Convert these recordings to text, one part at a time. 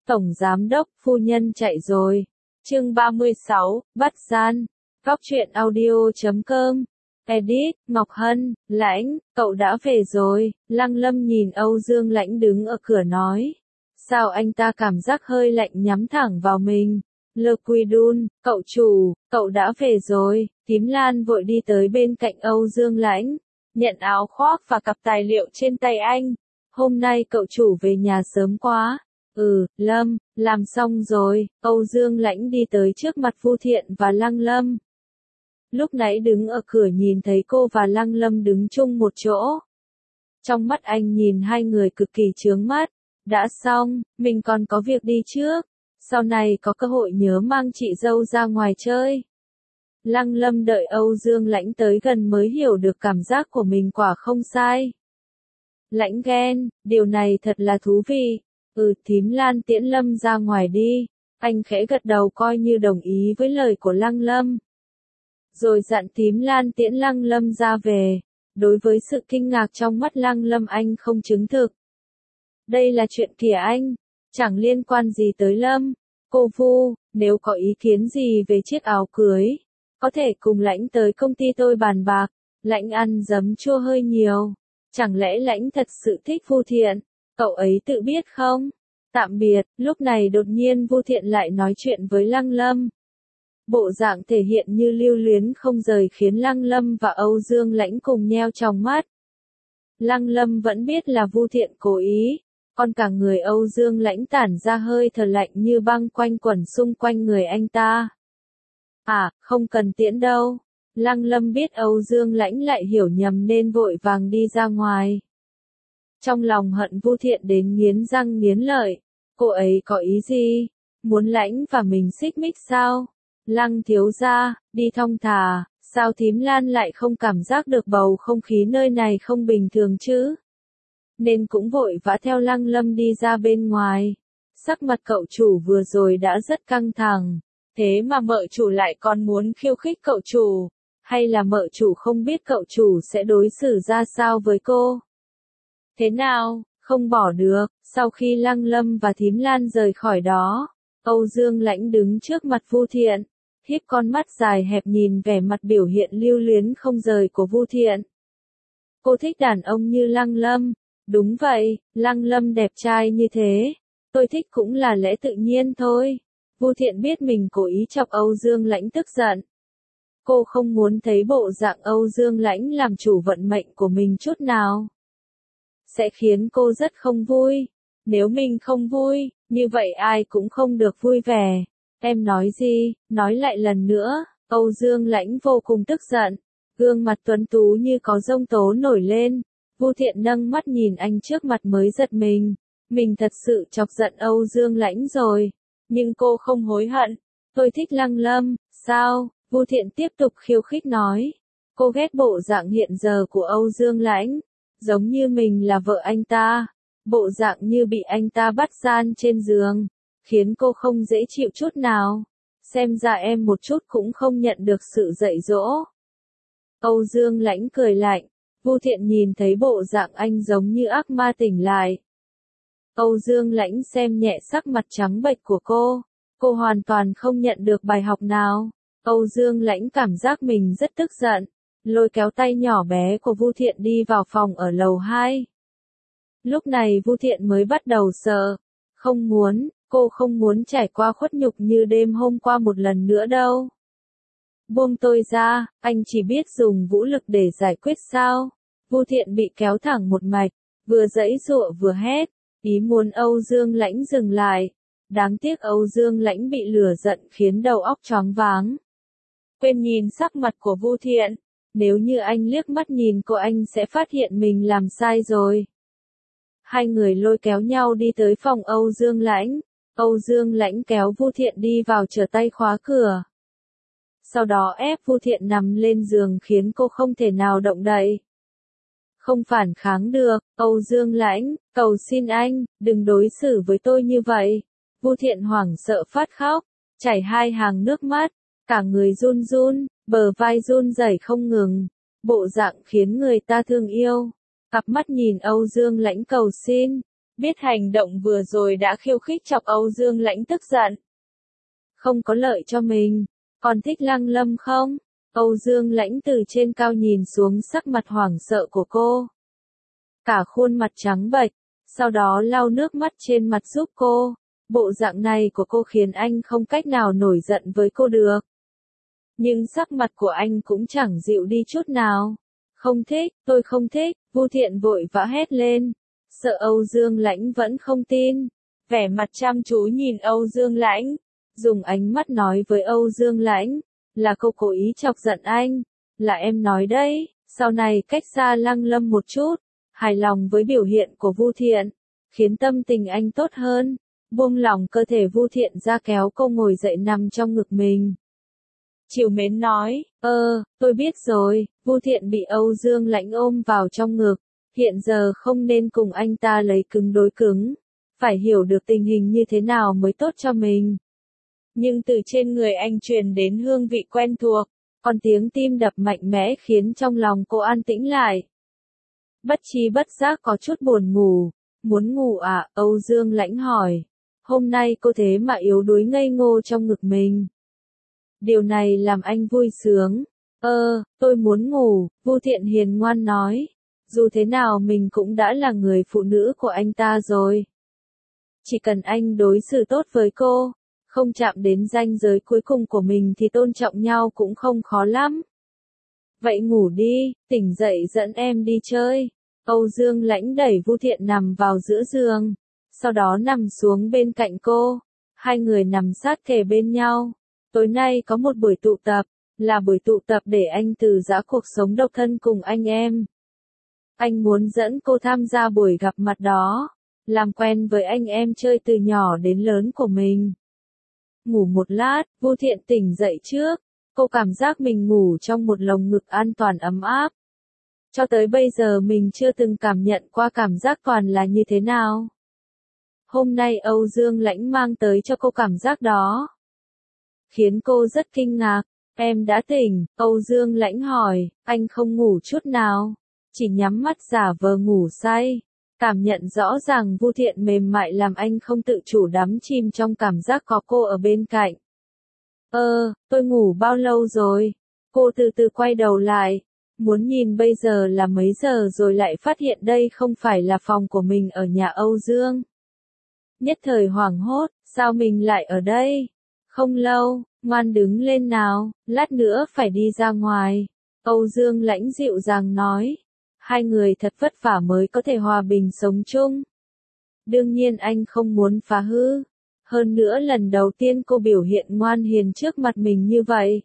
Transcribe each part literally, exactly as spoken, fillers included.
Tổng Giám đốc, phu nhân chạy rồi. Chương ba mươi sáu, bắt gian. Góc truyện audio chấm com. Edit, Ngọc Hân, Lãnh, cậu đã về rồi. Lăng Lâm nhìn Âu Dương Lãnh đứng ở cửa nói. Sao anh ta cảm giác hơi lạnh nhắm thẳng vào mình. Lơ Quy Đun, cậu chủ, cậu đã về rồi. Tím Lan vội đi tới bên cạnh Âu Dương Lãnh, nhận áo khoác và cặp tài liệu trên tay anh. Hôm nay cậu chủ về nhà sớm quá. Ừ, Lâm, làm xong rồi. Âu Dương Lãnh đi tới trước mặt Vu Thiện và Lăng Lâm. Lúc nãy đứng ở cửa nhìn thấy cô và Lăng Lâm đứng chung một chỗ. Trong mắt anh nhìn hai người cực kỳ chướng mắt. Đã xong, mình còn có việc đi trước. Sau này có cơ hội nhớ mang chị dâu ra ngoài chơi. Lăng Lâm đợi Âu Dương Lãnh tới gần mới hiểu được cảm giác của mình quả không sai. Lãnh ghen, điều này thật là thú vị. Ừ, Thím Lan tiễn Lâm ra ngoài đi. Anh khẽ gật đầu coi như đồng ý với lời của Lăng Lâm. Rồi dặn Thím Lan tiễn Lăng Lâm ra về. Đối với sự kinh ngạc trong mắt Lăng Lâm anh không chứng thực. Đây là chuyện kìa anh, chẳng liên quan gì tới Lâm. Cô Vu, nếu có ý kiến gì về chiếc áo cưới, có thể cùng Lãnh tới công ty tôi bàn bạc. Lãnh ăn giấm chua hơi nhiều. Chẳng lẽ Lãnh thật sự thích Vu Thiện? Cậu ấy tự biết không? Tạm biệt, lúc này đột nhiên Vu Thiện lại nói chuyện với Lăng Lâm. Bộ dạng thể hiện như lưu luyến không rời khiến Lăng Lâm và Âu Dương Lãnh cùng nheo trong mắt. Lăng Lâm vẫn biết là Vu Thiện cố ý, còn cả người Âu Dương Lãnh tản ra hơi thở lạnh như băng quanh quẩn xung quanh người anh ta. À, không cần tiễn đâu. Lăng Lâm biết Âu Dương Lãnh lại hiểu nhầm nên vội vàng đi ra ngoài. Trong lòng hận Vu Thiện đến nghiến răng nghiến lợi. Cô ấy có ý gì? Muốn Lãnh và mình xích mích sao? Lăng thiếu gia, đi thong thả, sao Thím Lan lại không cảm giác được bầu không khí nơi này không bình thường chứ? Nên cũng vội vã theo Lăng Lâm đi ra bên ngoài. Sắc mặt cậu chủ vừa rồi đã rất căng thẳng. Thế mà mợ chủ lại còn muốn khiêu khích cậu chủ. Hay là mợ chủ không biết cậu chủ sẽ đối xử ra sao với cô? Thế nào, không bỏ được. Sau khi Lăng Lâm và Thím Lan rời khỏi đó, Âu Dương Lãnh đứng trước mặt Vu Thiện, híp con mắt dài hẹp nhìn vẻ mặt biểu hiện lưu luyến không rời của Vu Thiện. Cô thích đàn ông như Lăng Lâm. Đúng vậy, Lăng Lâm đẹp trai như thế. Tôi thích cũng là lẽ tự nhiên thôi. Vu Thiện biết mình cố ý chọc Âu Dương Lãnh tức giận. Cô không muốn thấy bộ dạng Âu Dương Lãnh làm chủ vận mệnh của mình chút nào. Sẽ khiến cô rất không vui. Nếu mình không vui, như vậy ai cũng không được vui vẻ. Em nói gì, nói lại lần nữa. Âu Dương Lãnh vô cùng tức giận. Gương mặt tuấn tú như có giông tố nổi lên. Vu Thiện nâng mắt nhìn anh trước mặt mới giật mình. Mình thật sự chọc giận Âu Dương Lãnh rồi. Nhưng cô không hối hận. Tôi thích Lăng Lâm. Sao? Vu Thiện tiếp tục khiêu khích nói. Cô ghét bộ dạng hiện giờ của Âu Dương Lãnh. Giống như mình là vợ anh ta. Bộ dạng như bị anh ta bắt gian trên giường. Khiến cô không dễ chịu chút nào. Xem ra em một chút cũng không nhận được sự dạy dỗ. Âu Dương Lãnh cười lạnh. Vu Thiện nhìn thấy bộ dạng anh giống như ác ma tỉnh lại. Âu Dương Lãnh xem nhẹ sắc mặt trắng bệch của cô. Cô hoàn toàn không nhận được bài học nào. Âu Dương Lãnh cảm giác mình rất tức giận. Lôi kéo tay nhỏ bé của Vu Thiện đi vào phòng ở lầu hai. Lúc này Vu Thiện mới bắt đầu sợ. Không muốn, cô không muốn trải qua khuất nhục như đêm hôm qua một lần nữa đâu. Buông tôi ra, anh chỉ biết dùng vũ lực để giải quyết sao? Vu Thiện bị kéo thẳng một mạch, vừa giãy giụa vừa hét, ý muốn Âu Dương Lãnh dừng lại. Đáng tiếc Âu Dương Lãnh bị lửa giận khiến đầu óc choáng váng. Quên nhìn sắc mặt của Vu Thiện, nếu như anh liếc mắt nhìn cô anh sẽ phát hiện mình làm sai rồi. Hai người lôi kéo nhau đi tới phòng Âu Dương Lãnh. Âu Dương Lãnh kéo Vu Thiện đi vào trở tay khóa cửa. Sau đó ép Vu Thiện nằm lên giường khiến cô không thể nào động đậy. Không phản kháng được, Âu Dương Lãnh, cầu xin anh, đừng đối xử với tôi như vậy. Vu Thiện hoảng sợ phát khóc, chảy hai hàng nước mắt, cả người run run, bờ vai run rẩy không ngừng, bộ dạng khiến người ta thương yêu. Cặp mắt nhìn Âu Dương Lãnh cầu xin, biết hành động vừa rồi đã khiêu khích chọc Âu Dương Lãnh tức giận. Không có lợi cho mình, còn thích Lăng Lâm không? Âu Dương Lãnh từ trên cao nhìn xuống sắc mặt hoảng sợ của cô. Cả khuôn mặt trắng bệch, sau đó lau nước mắt trên mặt giúp cô. Bộ dạng này của cô khiến anh không cách nào nổi giận với cô được. Nhưng sắc mặt của anh cũng chẳng dịu đi chút nào. Không thích, tôi không thích, Vu Thiện vội vã hét lên. Sợ Âu Dương Lãnh vẫn không tin. Vẻ mặt chăm chú nhìn Âu Dương Lãnh. Dùng ánh mắt nói với Âu Dương Lãnh. Là cô cố ý chọc giận anh. Là em nói đấy, sau này cách xa Lăng Lâm một chút. Hài lòng với biểu hiện của Vu Thiện. Khiến tâm tình anh tốt hơn. Buông lỏng cơ thể Vu Thiện ra kéo cô ngồi dậy nằm trong ngực mình. Trìu mến nói, ơ, tôi biết rồi, Vu Thiện bị Âu Dương Lãnh ôm vào trong ngực. Hiện giờ không nên cùng anh ta lấy cứng đối cứng. Phải hiểu được tình hình như thế nào mới tốt cho mình. Nhưng từ trên người anh truyền đến hương vị quen thuộc, còn tiếng tim đập mạnh mẽ khiến trong lòng cô an tĩnh lại. Bất tri bất giác có chút buồn ngủ. Muốn ngủ à? Âu Dương Lãnh hỏi. Hôm nay cô thế mà yếu đuối ngây ngô trong ngực mình. Điều này làm anh vui sướng. Ơ, tôi muốn ngủ, Vu Thiện hiền ngoan nói. Dù thế nào mình cũng đã là người phụ nữ của anh ta rồi. Chỉ cần anh đối xử tốt với cô, không chạm đến ranh giới cuối cùng của mình thì tôn trọng nhau cũng không khó lắm. Vậy ngủ đi, tỉnh dậy dẫn em đi chơi. Âu Dương Lãnh đẩy Vu Thiện nằm vào giữa giường, sau đó nằm xuống bên cạnh cô. Hai người nằm sát kề bên nhau. Tối nay có một buổi tụ tập, là buổi tụ tập để anh từ giã cuộc sống độc thân cùng anh em. Anh muốn dẫn cô tham gia buổi gặp mặt đó, làm quen với anh em chơi từ nhỏ đến lớn của mình. Ngủ một lát, Vu Thiện tỉnh dậy trước. Cô cảm giác mình ngủ trong một lồng ngực an toàn ấm áp. Cho tới bây giờ mình chưa từng cảm nhận qua cảm giác toàn là như thế nào. Hôm nay Âu Dương Lãnh mang tới cho cô cảm giác đó. Khiến cô rất kinh ngạc. Em đã tỉnh, Âu Dương Lãnh hỏi, anh không ngủ chút nào. Chỉ nhắm mắt giả vờ ngủ say. Cảm nhận rõ ràng Vu Thiện mềm mại làm anh không tự chủ đắm chìm trong cảm giác có cô ở bên cạnh. Ơ, tôi ngủ bao lâu rồi? Cô từ từ quay đầu lại. Muốn nhìn bây giờ là mấy giờ rồi lại phát hiện đây không phải là phòng của mình ở nhà Âu Dương. Nhất thời hoảng hốt, sao mình lại ở đây? Không lâu, ngoan đứng lên nào, lát nữa phải đi ra ngoài. Âu Dương Lãnh dịu dàng nói. Hai người thật vất vả mới có thể hòa bình sống chung. Đương nhiên anh không muốn phá hư. Hơn nữa lần đầu tiên cô biểu hiện ngoan hiền trước mặt mình như vậy.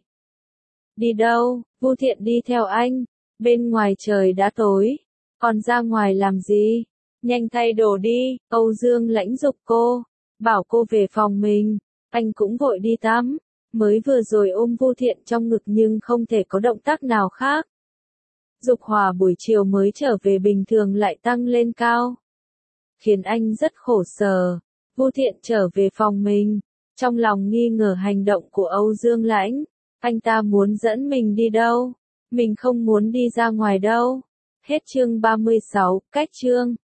Đi đâu? Vu Thiện đi theo anh. Bên ngoài trời đã tối. Còn ra ngoài làm gì? Nhanh thay đồ đi. Âu Dương Lãnh giục cô. Bảo cô về phòng mình. Anh cũng vội đi tắm. Mới vừa rồi ôm Vu Thiện trong ngực nhưng không thể có động tác nào khác. Dục hỏa buổi chiều mới trở về bình thường lại tăng lên cao. Khiến anh rất khổ sở. Vu Thiện trở về phòng mình. Trong lòng nghi ngờ hành động của Âu Dương Lãnh. Anh ta muốn dẫn mình đi đâu? Mình không muốn đi ra ngoài đâu. Hết chương ba mươi sáu, cách chương.